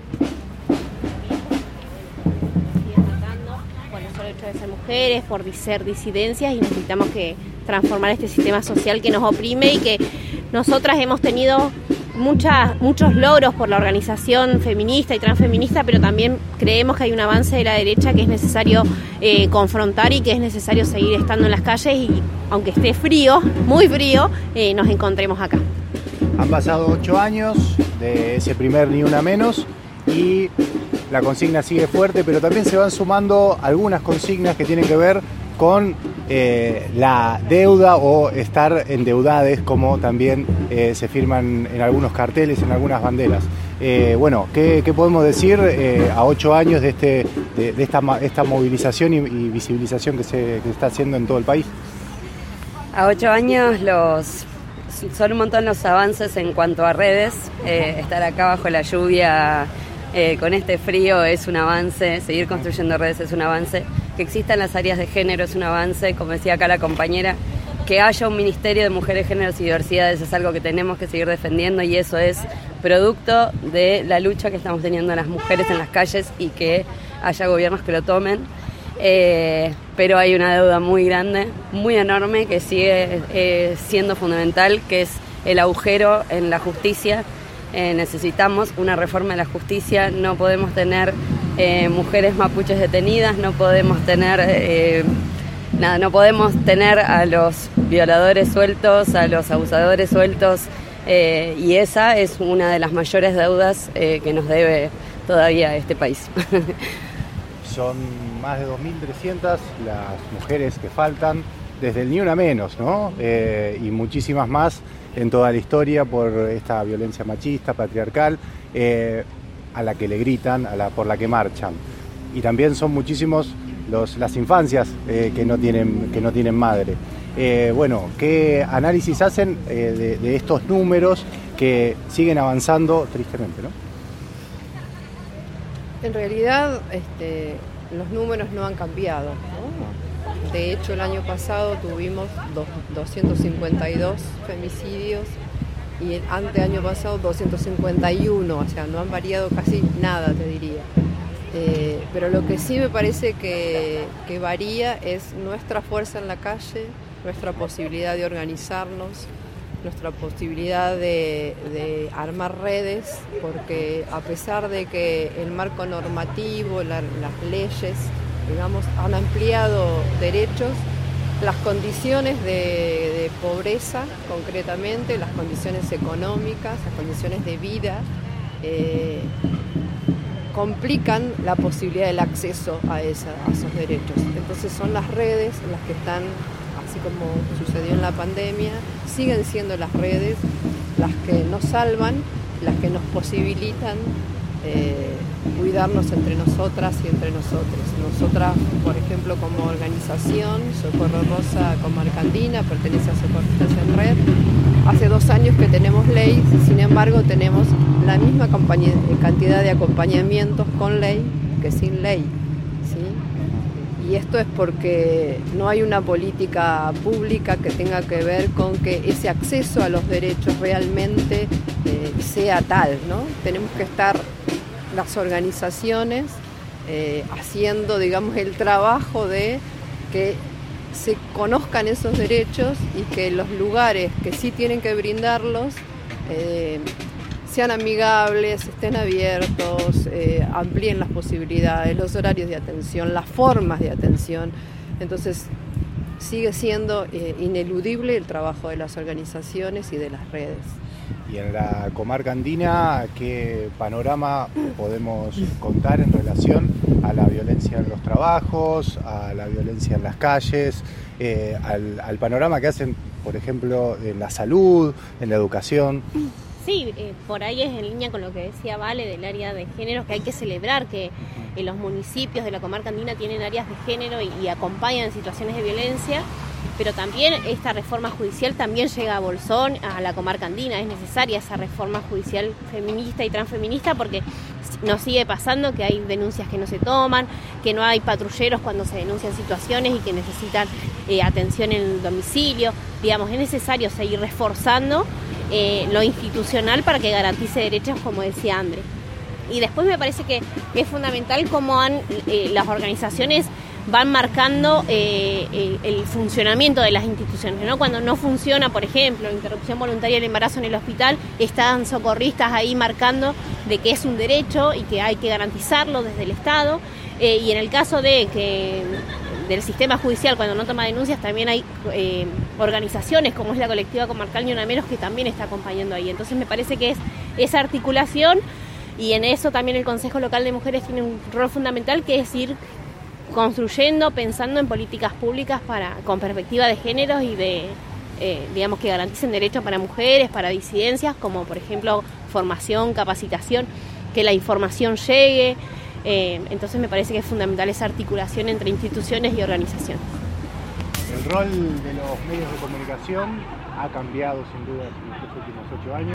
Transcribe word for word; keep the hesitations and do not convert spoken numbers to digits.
De ser mujeres, por ser disidencias, y necesitamos que transformar este sistema social que nos oprime y que nosotras hemos tenido muchas, muchos logros por la organización feminista y transfeminista, pero también creemos que hay un avance de la derecha que es necesario eh, confrontar y que es necesario seguir estando en las calles y aunque esté frío, muy frío, eh, nos encontremos acá. Han pasado ocho años de ese primer Ni Una Menos y la consigna sigue fuerte, pero también se van sumando algunas consignas que tienen que ver con eh, la deuda o estar endeudades, como también eh, se firman en algunos carteles, en algunas banderas. Eh, bueno, ¿qué, qué podemos decir eh, a ocho años de, este, de, de esta, esta movilización y, y visibilización que se, que se está haciendo en todo el país? A ocho años los son un montón los avances en cuanto a redes. Eh, estar acá bajo la lluvia Eh, con este frío es un avance, seguir construyendo redes es un avance, que existan las áreas de género es un avance, como decía acá la compañera, que haya un Ministerio de Mujeres, Géneros y Diversidades es algo que tenemos que seguir defendiendo y eso es producto de la lucha que estamos teniendo las mujeres en las calles y que haya gobiernos que lo tomen. Eh, pero hay una deuda muy grande, muy enorme, que sigue eh, siendo fundamental, que es el agujero en la justicia. Eh, necesitamos una reforma de la justicia, no podemos tener eh, mujeres mapuches detenidas, no podemos tener eh, nada, no podemos tener a los violadores sueltos, a los abusadores sueltos, eh, y esa es una de las mayores deudas eh, que nos debe todavía este país. Son más de dos mil trescientas las mujeres que faltan desde el Ni Una Menos, ¿no? Eh, y muchísimas más en toda la historia por esta violencia machista, patriarcal, eh, a la que le gritan, a la, por la que marchan. Y también son muchísimos los, las infancias eh, que, no tienen, que no tienen madre. Eh, bueno, ¿qué análisis hacen eh, de, de estos números que siguen avanzando tristemente, ¿no? En realidad, este, los números no han cambiado, ¿no? De hecho, el año pasado tuvimos doscientos cincuenta y dos femicidios y el anteaño pasado doscientos cincuenta y uno, o sea, no han variado casi nada, te diría. Eh, pero lo que sí me parece que, que varía es nuestra fuerza en la calle, nuestra posibilidad de organizarnos, nuestra posibilidad de, de armar redes, porque a pesar de que el marco normativo, la, las leyes, digamos, han ampliado derechos, las condiciones de, de pobreza, concretamente, las condiciones económicas, las condiciones de vida, eh, complican la posibilidad del acceso a, esa, a esos derechos. Entonces son las redes las que están, así como sucedió en la pandemia, siguen siendo las redes las que nos salvan, las que nos posibilitan eh, cuidarnos entre nosotras y entre nosotros. Nosotras, por ejemplo, como organización, Socorro Rosa Comarca Andina, pertenece a Socorristas en Red. Hace dos años que tenemos ley, sin embargo tenemos la misma cantidad de acompañamientos con ley que sin ley, ¿sí? Y esto es porque no hay una política pública que tenga que ver con que ese acceso a los derechos realmente eh, sea tal, ¿no? Tenemos que estar las organizaciones eh, haciendo, digamos, el trabajo de que se conozcan esos derechos y que los lugares que sí tienen que brindarlos eh, sean amigables, estén abiertos, eh, amplíen las posibilidades, los horarios de atención, las formas de atención. Entonces sigue siendo eh, ineludible el trabajo de las organizaciones y de las redes. Y en la comarca andina, ¿qué panorama podemos contar en relación a la violencia en los trabajos, a la violencia en las calles, eh, al, al panorama que hacen, por ejemplo, en la salud, en la educación? Sí, eh, por ahí es en línea con lo que decía Vale del área de género, que hay que celebrar que eh, los municipios de la comarca andina tienen áreas de género y, y acompañan en situaciones de violencia. Pero también esta reforma judicial también llega a Bolsón, a la comarca andina. Es necesaria esa reforma judicial feminista y transfeminista porque nos sigue pasando que hay denuncias que no se toman, que no hay patrulleros cuando se denuncian situaciones y que necesitan eh, atención en el domicilio. Digamos, es necesario seguir reforzando eh, lo institucional para que garantice derechos, como decía André. Y después me parece que es fundamental cómo han, eh, las organizaciones van marcando eh, el, el funcionamiento de las instituciones, ¿no? Cuando no funciona, por ejemplo, interrupción voluntaria del embarazo en el hospital, están socorristas ahí marcando de que es un derecho y que hay que garantizarlo desde el Estado. Eh, y en el caso de que del sistema judicial, cuando no toma denuncias, también hay eh, organizaciones como es la Colectiva Comarcal Ni Una Menos que también está acompañando ahí. Entonces me parece que es esa articulación, y en eso también el Consejo Local de Mujeres tiene un rol fundamental, que es ir construyendo, pensando en políticas públicas para con perspectiva de género y de, eh, digamos, que garanticen derechos para mujeres, para disidencias, como por ejemplo formación, capacitación, que la información llegue. Eh, entonces me parece que es fundamental esa articulación entre instituciones y organizaciones. El rol de los medios de comunicación ha cambiado sin duda en estos últimos ocho años.